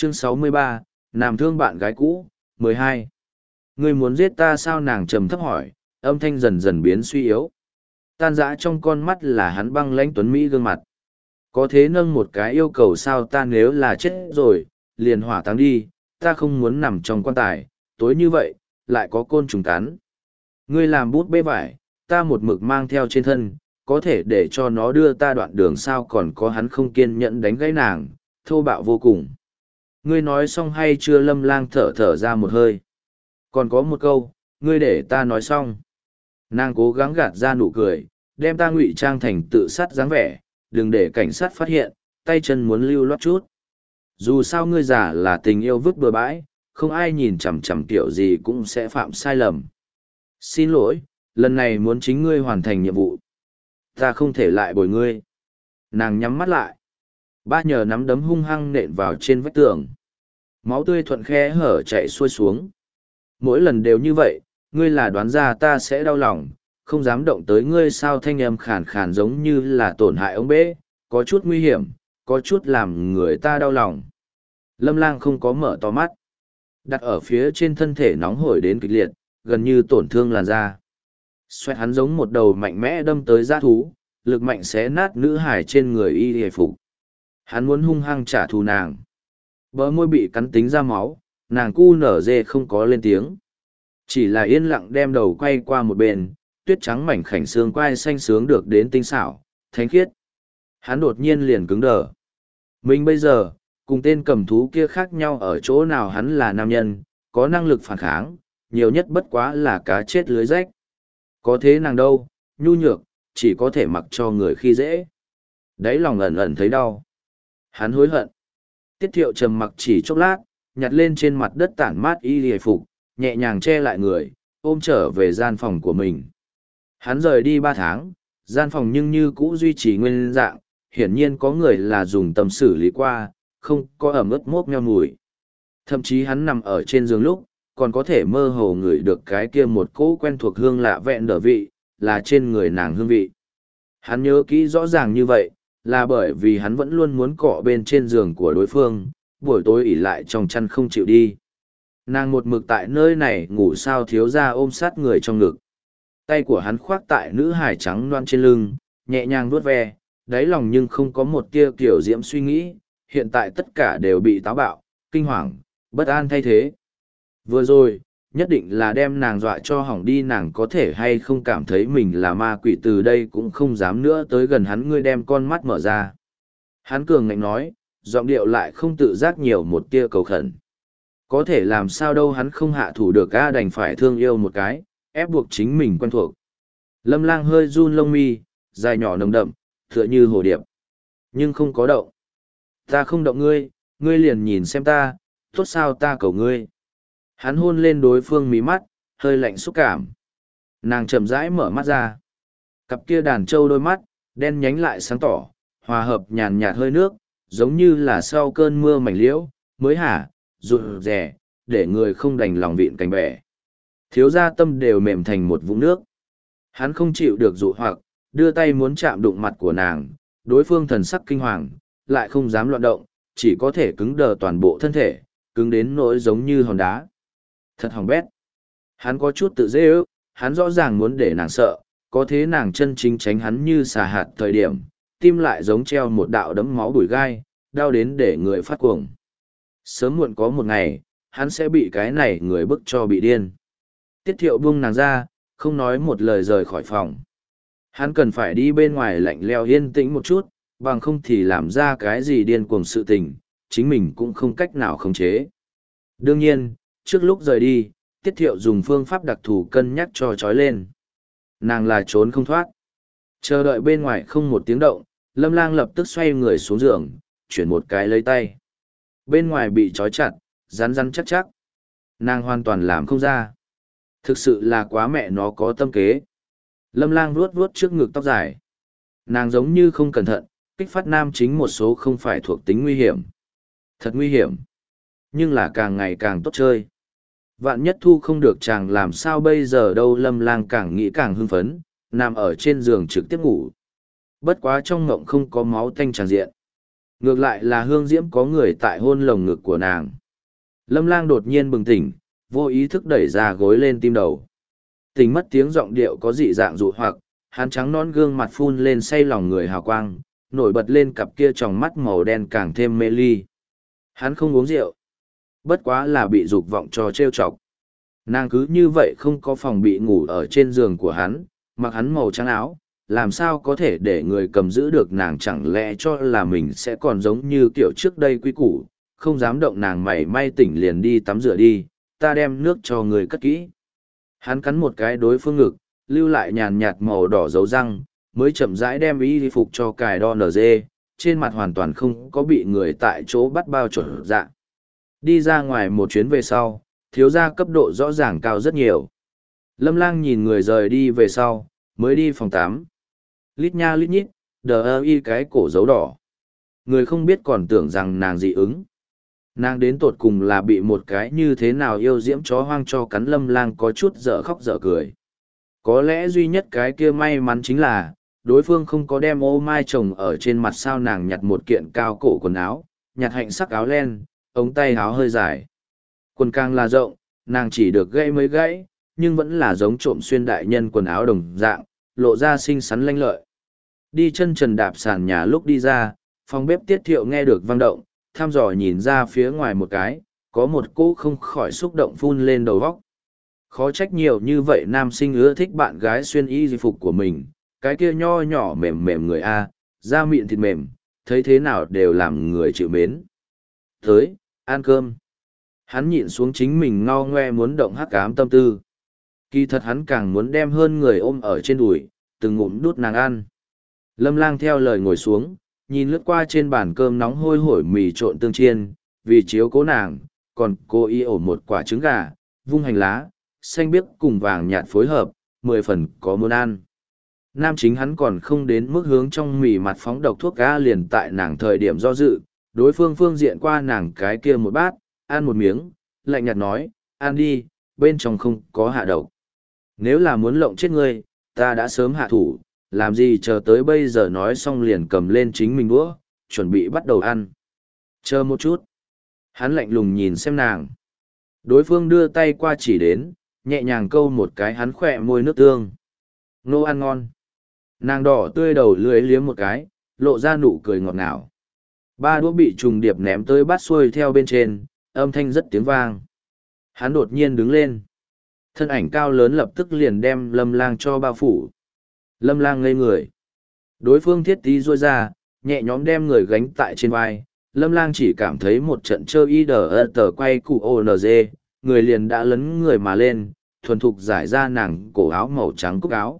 Chương 63, Nam thương bạn gái cũ, 12. Ngươi muốn giết ta sao? Nàng trầm thấp hỏi, âm thanh dần dần biến suy yếu. Tan dã trong con mắt là hắn băng lãnh tuấn Mỹ gương mặt. Có thế nâng một cái yêu cầu sao? Ta nếu là chết rồi, liền hỏa táng đi, ta không muốn nằm trong quan tài, tối như vậy, lại có côn trùng cắn. Ngươi làm bút bê vải, ta một mực mang theo trên thân, có thể để cho nó đưa ta đoạn đường sao? Còn có hắn không kiên nhẫn đánh gãy nàng, thô bạo vô cùng. Ngươi nói xong hay chưa? Lâm Lang thở thở ra một hơi. Còn có một câu, ngươi để ta nói xong. Nàng cố gắng gạt ra nụ cười, đem ta ngụy trang thành tự sát dáng vẻ, đừng để cảnh sát phát hiện, tay chân muốn lưu loát chút. Dù sao ngươi giả là tình yêu vứt bừa bãi, không ai nhìn chằm chằm kiểu gì cũng sẽ phạm sai lầm. Xin lỗi, lần này muốn chính ngươi hoàn thành nhiệm vụ. Ta không thể lại bồi ngươi. Nàng nhắm mắt lại. Ba nhờ nắm đấm hung hăng nện vào trên vách tường. Máu tươi thuận khe hở chạy xuôi xuống. Mỗi lần đều như vậy, ngươi là đoán ra ta sẽ đau lòng, không dám động tới ngươi sao? Thanh âm khàn khàn giống như là tổn hại ống bê, có chút nguy hiểm, có chút làm người ta đau lòng. Lâm Lang không có mở to mắt. Đặt ở phía trên thân thể nóng hổi đến kịch liệt, gần như tổn thương làn da. Xoẹt hắn giống một đầu mạnh mẽ đâm tới dã thú, lực mạnh xé nát nữ hải trên người y hề phục. Hắn muốn hung hăng trả thù nàng. Bờ môi bị cắn tính ra máu, nàng cu nở dê không có lên tiếng. Chỉ là yên lặng đem đầu quay qua một bên, tuyết trắng mảnh khảnh xương quai xanh sướng được đến tinh xảo, thánh khiết. Hắn đột nhiên liền cứng đờ. Mình bây giờ, cùng tên cầm thú kia khác nhau ở chỗ nào? Hắn là nam nhân, có năng lực phản kháng, nhiều nhất bất quá là cá chết lưới rách. Có thế nàng đâu, nhu nhược, chỉ có thể mặc cho người khi dễ. Đáy lòng ẩn ẩn thấy đau. Hắn hối hận. Tiết Thiệu trầm mặc chỉ chốc lát, nhặt lên trên mặt đất tản mát y hề phục, nhẹ nhàng che lại người, ôm trở về gian phòng của mình. Hắn rời đi 3 tháng, gian phòng nhưng như cũ duy trì nguyên dạng, hiển nhiên có người là dùng tâm xử lý qua, không có ẩm ướt mốc meo mùi. Thậm chí hắn nằm ở trên giường lúc, còn có thể mơ hồ ngửi được cái kia một cỗ quen thuộc hương lạ vẹn đở vị, là trên người nàng hương vị. Hắn nhớ kỹ rõ ràng như vậy, là bởi vì hắn vẫn luôn muốn cọ bên trên giường của đối phương, buổi tối ỉ lại trong chăn không chịu đi. Nàng một mực tại nơi này ngủ sao? Thiếu gia ôm sát người trong ngực. Tay của hắn khoác tại nữ hài trắng loan trên lưng, nhẹ nhàng vuốt ve, đáy lòng nhưng không có một tia kiểu diễm suy nghĩ, hiện tại tất cả đều bị táo bạo, kinh hoàng, bất an thay thế. Vừa rồi, nhất định là đem nàng dọa cho hỏng đi. Nàng có thể hay không cảm thấy mình là ma quỷ? Từ đây cũng không dám nữa tới gần hắn. Ngươi đem con mắt mở ra. Hắn cường ngạnh nói, giọng điệu lại không tự giác nhiều một tia cầu khẩn. Có thể làm sao đâu, hắn không hạ thủ được a, đành phải thương yêu một cái, ép buộc chính mình quen thuộc. Lâm Lang hơi run lông mi, dài nhỏ nồng đậm, tựa như hồ điệp. Nhưng không có động. Ta không động ngươi, ngươi liền nhìn xem ta, tốt sao? Ta cầu ngươi. Hắn hôn lên đối phương mí mắt, hơi lạnh xúc cảm. Nàng chậm rãi mở mắt ra. Cặp kia đàn trâu đôi mắt, đen nhánh lại sáng tỏ, hòa hợp nhàn nhạt hơi nước, giống như là sau cơn mưa mảnh liễu, mới hả, rụt rè, để người không đành lòng vịn cánh bẻ. Thiếu gia tâm đều mềm thành một vũng nước. Hắn không chịu được dụ hoặc, đưa tay muốn chạm đụng mặt của nàng, đối phương thần sắc kinh hoàng, lại không dám loạn động, chỉ có thể cứng đờ toàn bộ thân thể, cứng đến nỗi giống như hòn đá. Thật hỏng bét. Hắn có chút tự dễ ước, hắn rõ ràng muốn để nàng sợ, có thế nàng chân chính tránh hắn như xà hạt thời điểm, tim lại giống treo một đạo đấm máu bùi gai, đau đến để người phát cuồng. Sớm muộn có một ngày, hắn sẽ bị cái này người bức cho bị điên. Tiết Thiệu buông nàng ra, không nói một lời rời khỏi phòng. Hắn cần phải đi bên ngoài lạnh leo yên tĩnh một chút, bằng không thì làm ra cái gì điên cuồng sự tình, chính mình cũng không cách nào khống chế. Đương nhiên, trước lúc rời đi, Tiết Thiệu dùng phương pháp đặc thù cân nhắc cho trói lên. Nàng là trốn không thoát. Chờ đợi bên ngoài không một tiếng động, Lâm Lang lập tức xoay người xuống giường, chuyển một cái lấy tay. Bên ngoài bị trói chặt, rắn rắn chắc chắc. Nàng hoàn toàn làm không ra. Thực sự là quá mẹ nó có tâm kế. Lâm Lang vuốt vuốt trước ngực tóc dài. Nàng giống như không cẩn thận, kích phát nam chính một số không phải thuộc tính nguy hiểm. Thật nguy hiểm. Nhưng là càng ngày càng tốt chơi. Vạn nhất thu không được chàng làm sao bây giờ đâu? Lâm Lang càng nghĩ càng hưng phấn, nằm ở trên giường trực tiếp ngủ. Bất quá trong ngộng không có máu tanh tràn diện. Ngược lại là Hương Diễm có người tại hôn lồng ngực của nàng. Lâm Lang đột nhiên bừng tỉnh, vô ý thức đẩy ra gối lên tim đầu. Tỉnh mất tiếng giọng điệu có dị dạng dụ hoặc, hắn trắng non gương mặt phun lên say lòng người hào quang, nổi bật lên cặp kia tròng mắt màu đen càng thêm mê ly. Hắn không uống rượu, bất quá là bị dục vọng cho trêu chọc. Nàng cứ như vậy không có phòng bị ngủ ở trên giường của hắn, mặc hắn màu trắng áo, làm sao có thể để người cầm giữ được nàng, chẳng lẽ cho là mình sẽ còn giống như kiểu trước đây quý củ, không dám động nàng mảy may, tỉnh liền đi tắm rửa đi, ta đem nước cho người cất kỹ. Hắn cắn một cái đối phương ngực, lưu lại nhàn nhạt màu đỏ dấu răng, mới chậm rãi đem y phục cho cài đo nở dê, trên mặt hoàn toàn không có bị người tại chỗ bắt bao chuẩn dạ. Đi ra ngoài một chuyến về sau, thiếu gia cấp độ rõ ràng cao rất nhiều. Lâm Lang nhìn người rời đi về sau, mới đi phòng 8. Lít nha lít nhít, đờ ơ y cái cổ dấu đỏ. Người không biết còn tưởng rằng nàng dị ứng. Nàng đến tột cùng là bị một cái như thế nào yêu diễm chó hoang cho cắn. Lâm Lang có chút dở khóc dở cười. Có lẽ duy nhất cái kia may mắn chính là, đối phương không có đem ô mai chồng ở trên mặt. Sao nàng nhặt một kiện cao cổ quần áo, nhặt hạnh sắc áo len, ống tay áo hơi dài. Quần càng là rộng, nàng chỉ được gãy mấy gãy, nhưng vẫn là giống trộm xuyên đại nhân quần áo đồng dạng, lộ ra xinh xắn lanh lợi. Đi chân trần đạp sàn nhà lúc đi ra, phòng bếp Tiết Thiệu nghe được vang động, thăm dò nhìn ra phía ngoài một cái, có một cô không khỏi xúc động phun lên đầu góc. Khó trách nhiều như vậy nam sinh ưa thích bạn gái xuyên y phục của mình, cái kia nho nhỏ mềm mềm người A, da mịn thịt mềm, thấy thế nào đều làm người chịu mến. Tới, ăn cơm. Hắn nhịn xuống chính mình ngao ngoe muốn động hắc ám tâm tư. Kỳ thật hắn càng muốn đem hơn người ôm ở trên đùi, từng ngụm đút nàng ăn. Lâm Lang theo lời ngồi xuống, nhìn lướt qua trên bàn cơm nóng hôi hổi mì trộn tương chiên, vì chiếu cố nàng, còn cô y ổ một quả trứng gà, vung hành lá, xanh biếc cùng vàng nhạt phối hợp, 10 phần có muốn ăn. Nam chính hắn còn không đến mức hướng trong mì mặt phóng độc thuốc cá, liền tại nàng thời điểm do dự, đối phương phương diện qua nàng cái kia một bát, ăn một miếng, lạnh nhạt nói, ăn đi, bên trong không có hạ độc. Nếu là muốn lộng chết ngươi, ta đã sớm hạ thủ, làm gì chờ tới bây giờ. Nói xong liền cầm lên chính mình đũa, chuẩn bị bắt đầu ăn. Chờ một chút. Hắn lạnh lùng nhìn xem nàng. Đối phương đưa tay qua chỉ đến, nhẹ nhàng câu một cái, hắn khỏe môi nước tương. Nô ăn ngon. Nàng đỏ tươi đầu lưỡi liếm một cái, lộ ra nụ cười ngọt ngào. 3 đũa bị trùng điệp ném tới bát xuôi theo bên trên, âm thanh rất tiếng vang. Hắn đột nhiên đứng lên. Thân ảnh cao lớn lập tức liền đem Lâm Lang cho bao phủ. Lâm Lang ngây người. Đối phương thiết tí rôi ra, nhẹ nhõm đem người gánh tại trên vai. Lâm Lang chỉ cảm thấy một trận chơi y đờ tờ quay cụ ONG, người liền đã lấn người mà lên, thuần thục giải ra nàng cổ áo màu trắng cúc áo.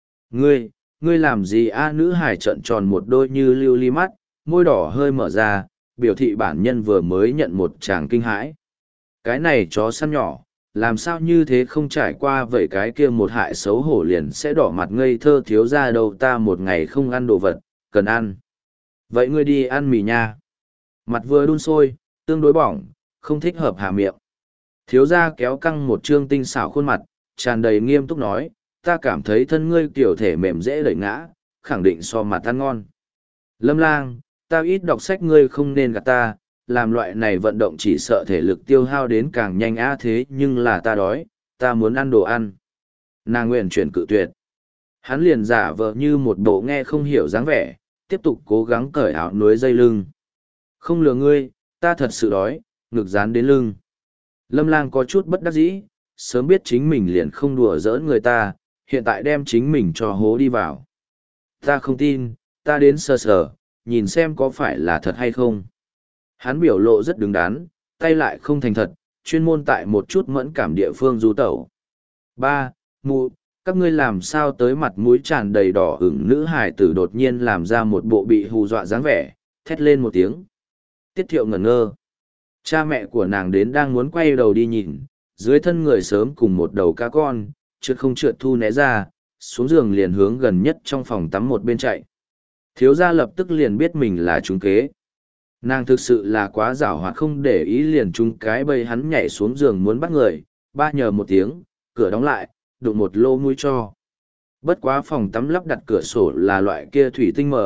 Ngươi làm gì a? Nữ hải trợn tròn một đôi như lưu ly mắt, môi đỏ hơi mở ra, biểu thị bản nhân vừa mới nhận một tràng kinh hãi. Cái này chó săn nhỏ, làm sao như thế không trải qua vậy cái kia một hại xấu hổ liền sẽ đỏ mặt ngây thơ. Thiếu ra đâu, ta một ngày không ăn đồ vật, cần ăn. Vậy ngươi đi ăn mì nha. Mặt vừa đun sôi, tương đối bỏng, không thích hợp hạ miệng. Thiếu ra kéo căng một trương tinh xảo khuôn mặt, tràn đầy nghiêm túc nói, ta cảm thấy thân ngươi kiểu thể mềm dễ đẩy ngã, khẳng định so mặt ăn ngon. Lâm Lang, ta ít đọc sách, ngươi không nên gạt ta, làm loại này vận động chỉ sợ thể lực tiêu hao đến càng nhanh á. Thế nhưng là ta đói, ta muốn ăn đồ ăn. Nàng nguyện chuyển cự tuyệt. Hắn liền giả vờ như một bộ nghe không hiểu dáng vẻ, tiếp tục cố gắng cởi áo núi dây lưng. Không lừa ngươi, ta thật sự đói, ngực dán đến lưng. Lâm Lang có chút bất đắc dĩ, sớm biết chính mình liền không đùa giỡn người ta, hiện tại đem chính mình cho hố đi vào. Ta không tin, ta đến sờ sờ, nhìn xem có phải là thật hay không. Hắn biểu lộ rất đứng đắn, tay lại không thành thật, chuyên môn tại một chút mẫn cảm địa phương du tẩu. Ba, mụ, các ngươi làm sao tới? Mặt mũi tràn đầy đỏ ửng nữ hài tử đột nhiên làm ra một bộ bị hù dọa dáng vẻ, thét lên một tiếng. Tiết Thiệu ngẩn ngơ. Cha mẹ của nàng đến đang muốn quay đầu đi nhìn, dưới thân người sớm cùng một đầu cá con, trượt không trượt thu né ra, xuống giường liền hướng gần nhất trong phòng tắm một bên chạy. Thiếu gia lập tức liền biết mình là trúng kế. Nàng thực sự là quá giảo hoạt, không để ý liền trúng cái bầy. Hắn nhảy xuống giường muốn bắt người, ba nhờ một tiếng, cửa đóng lại, đụng một lô mũi cho. Bất quá phòng tắm lắp đặt cửa sổ là loại kia thủy tinh mở,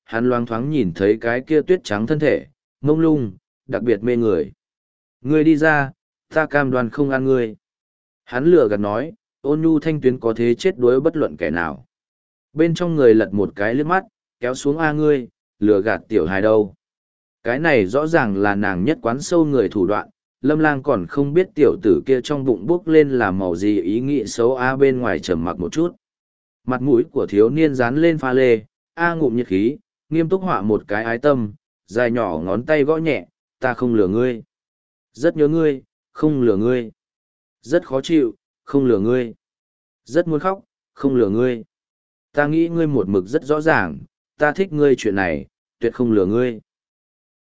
hắn loáng thoáng nhìn thấy cái kia tuyết trắng thân thể, mông lung, đặc biệt mê người. Ngươi đi ra, ta cam đoan không ăn ngươi. Hắn lừa gạt nói, ôn nhu thanh tuyến có thế chết đuối bất luận kẻ nào. Bên trong người lật một cái liếc mắt, kéo xuống a ngươi, lừa gạt tiểu hài đâu. Cái này rõ ràng là nàng nhất quán sâu người thủ đoạn, Lâm Lang còn không biết tiểu tử kia trong bụng bốc lên là màu gì ý nghĩ xấu a bên ngoài trầm mặc một chút. Mặt mũi của thiếu niên dán lên pha lê, a ngụm nhiệt khí, nghiêm túc họa một cái ái tâm, dài nhỏ ngón tay gõ nhẹ, ta không lừa ngươi. Rất nhớ ngươi, không lừa ngươi. Rất khó chịu, không lừa ngươi. Rất muốn khóc, không lừa ngươi. Ta nghĩ ngươi một mực rất rõ ràng, ta thích ngươi chuyện này, tuyệt không lừa ngươi.